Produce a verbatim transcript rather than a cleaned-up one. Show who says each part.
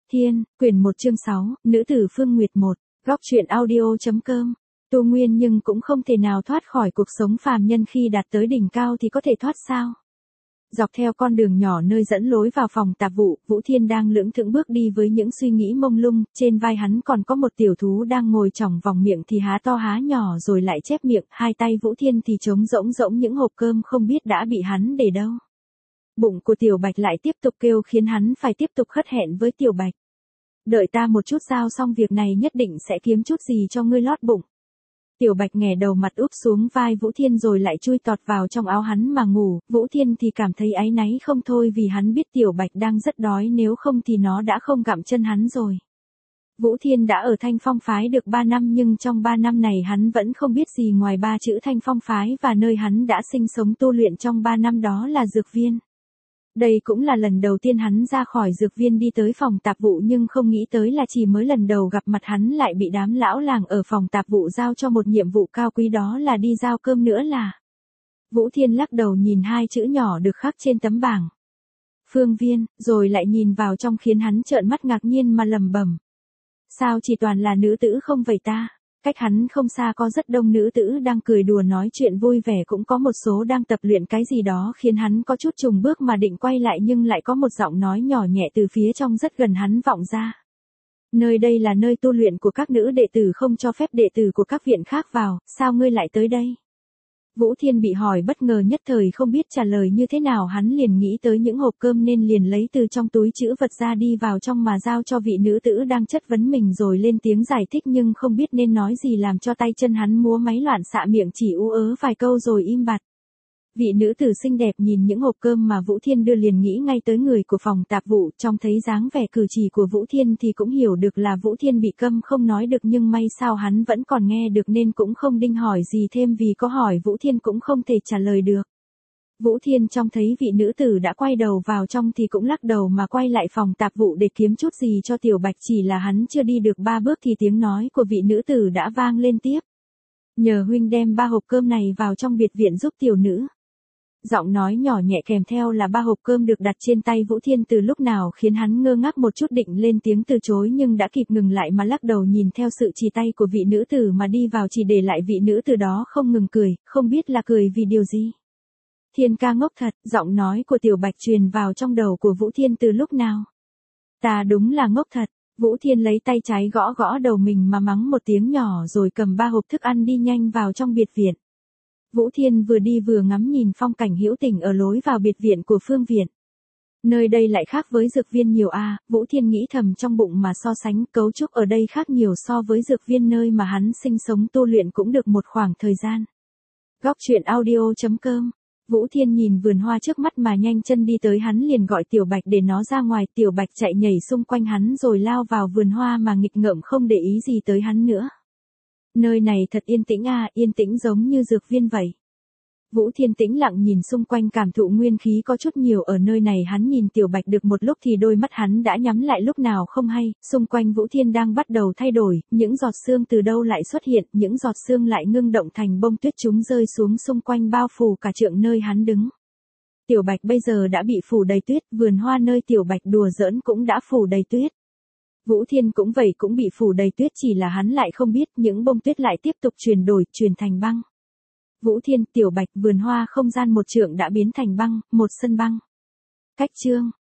Speaker 1: Thiên, quyển một chương sáu, Nữ tử Phương Nguyệt một, góc truyện audio.com. Tu Nguyên nhưng cũng không thể nào thoát khỏi cuộc sống phàm nhân, khi đạt tới đỉnh cao thì có thể thoát sao? Dọc theo con đường nhỏ nơi dẫn lối vào phòng tạp vụ, Vũ Thiên đang lững thững bước đi với những suy nghĩ mông lung, trên vai hắn còn có một tiểu thú đang ngồi chỏng vòng miệng thì há to há nhỏ rồi lại chép miệng, hai tay Vũ Thiên thì trống rỗng rỗng những hộp cơm không biết đã bị hắn để đâu. Bụng của Tiểu Bạch lại tiếp tục kêu khiến hắn phải tiếp tục khất hẹn với Tiểu Bạch. Đợi ta một chút, giao xong việc này nhất định sẽ kiếm chút gì cho ngươi lót bụng. Tiểu Bạch nghè đầu mặt úp xuống vai Vũ Thiên rồi lại chui tọt vào trong áo hắn mà ngủ, Vũ Thiên thì cảm thấy áy náy không thôi vì hắn biết Tiểu Bạch đang rất đói, nếu không thì nó đã không gặm chân hắn rồi. Vũ Thiên đã ở Thanh Phong phái được ba năm, nhưng trong ba năm này hắn vẫn không biết gì ngoài ba chữ Thanh Phong phái, và nơi hắn đã sinh sống tu luyện trong ba năm đó là dược viên. Đây cũng là lần đầu tiên hắn ra khỏi dược viên đi tới phòng tạp vụ, nhưng không nghĩ tới là chỉ mới lần đầu gặp mặt hắn lại bị đám lão làng ở phòng tạp vụ giao cho một nhiệm vụ cao quý, đó là đi giao cơm nữa là. Vũ Thiên lắc đầu nhìn hai chữ nhỏ được khắc trên tấm bảng Phương Viên, rồi lại nhìn vào trong khiến hắn trợn mắt ngạc nhiên mà lẩm bẩm. Sao chỉ toàn là nữ tử không vậy ta? Cách hắn không xa có rất đông nữ tử đang cười đùa nói chuyện vui vẻ, cũng có một số đang tập luyện cái gì đó khiến hắn có chút chùng bước mà định quay lại, nhưng lại có một giọng nói nhỏ nhẹ từ phía trong rất gần hắn vọng ra. Nơi đây là nơi tu luyện của các nữ đệ tử, không cho phép đệ tử của các viện khác vào, sao ngươi lại tới đây? Vũ Thiên bị hỏi bất ngờ, nhất thời không biết trả lời như thế nào, hắn liền nghĩ tới những hộp cơm nên liền lấy từ trong túi trữ vật ra đi vào trong mà giao cho vị nữ tử đang chất vấn mình, rồi lên tiếng giải thích nhưng không biết nên nói gì làm cho tay chân hắn múa máy loạn xạ, miệng chỉ ú ớ vài câu rồi im bặt. Vị nữ tử xinh đẹp nhìn những hộp cơm mà Vũ Thiên đưa liền nghĩ ngay tới người của phòng tạp vụ, trong thấy dáng vẻ cử chỉ của Vũ Thiên thì cũng hiểu được là Vũ Thiên bị câm không nói được, nhưng may sao hắn vẫn còn nghe được nên cũng không đinh hỏi gì thêm, vì có hỏi Vũ Thiên cũng không thể trả lời được. Vũ Thiên trông thấy vị nữ tử đã quay đầu vào trong thì cũng lắc đầu mà quay lại phòng tạp vụ để kiếm chút gì cho Tiểu Bạch, chỉ là hắn chưa đi được ba bước thì tiếng nói của vị nữ tử đã vang lên tiếp. Nhờ huynh đem ba hộp cơm này vào trong biệt viện giúp tiểu nữ. Giọng nói nhỏ nhẹ kèm theo là ba hộp cơm được đặt trên tay Vũ Thiên từ lúc nào khiến hắn ngơ ngác một chút, định lên tiếng từ chối nhưng đã kịp ngừng lại mà lắc đầu nhìn theo sự chỉ tay của vị nữ tử mà đi vào, chỉ để lại vị nữ tử đó không ngừng cười, không biết là cười vì điều gì. Thiên ca ngốc thật, giọng nói của Tiểu Bạch truyền vào trong đầu của Vũ Thiên từ lúc nào. Ta đúng là ngốc thật. Vũ Thiên lấy tay trái gõ gõ đầu mình mà mắng một tiếng nhỏ rồi cầm ba hộp thức ăn đi nhanh vào trong biệt viện. Vũ Thiên vừa đi vừa ngắm nhìn phong cảnh hữu tình ở lối vào biệt viện của Phương Viện. Nơi đây lại khác với dược viên nhiều a, à, Vũ Thiên nghĩ thầm trong bụng mà so sánh, cấu trúc ở đây khác nhiều so với dược viên nơi mà hắn sinh sống tu luyện cũng được một khoảng thời gian. Góc truyện audio.com. Vũ Thiên nhìn vườn hoa trước mắt mà nhanh chân đi tới, hắn liền gọi Tiểu Bạch để nó ra ngoài, Tiểu Bạch chạy nhảy xung quanh hắn rồi lao vào vườn hoa mà nghịch ngợm không để ý gì tới hắn nữa. Nơi này thật yên tĩnh a, à, yên tĩnh giống như dược viên vậy. Vũ Thiên tĩnh lặng nhìn xung quanh, cảm thụ nguyên khí có chút nhiều ở nơi này. Hắn nhìn Tiểu Bạch được một lúc thì đôi mắt hắn đã nhắm lại lúc nào không hay, xung quanh Vũ Thiên đang bắt đầu thay đổi, những giọt sương từ đâu lại xuất hiện, những giọt sương lại ngưng động thành bông tuyết, chúng rơi xuống xung quanh bao phủ cả trượng nơi hắn đứng. Tiểu Bạch bây giờ đã bị phủ đầy tuyết, vườn hoa nơi Tiểu Bạch đùa giỡn cũng đã phủ đầy tuyết. Vũ Thiên cũng vậy, cũng bị phủ đầy tuyết, chỉ là hắn lại không biết những bông tuyết lại tiếp tục chuyển đổi, chuyển thành băng. Vũ Thiên, Tiểu Bạch, vườn hoa không gian một trượng đã biến thành băng, một sân băng. Cách chương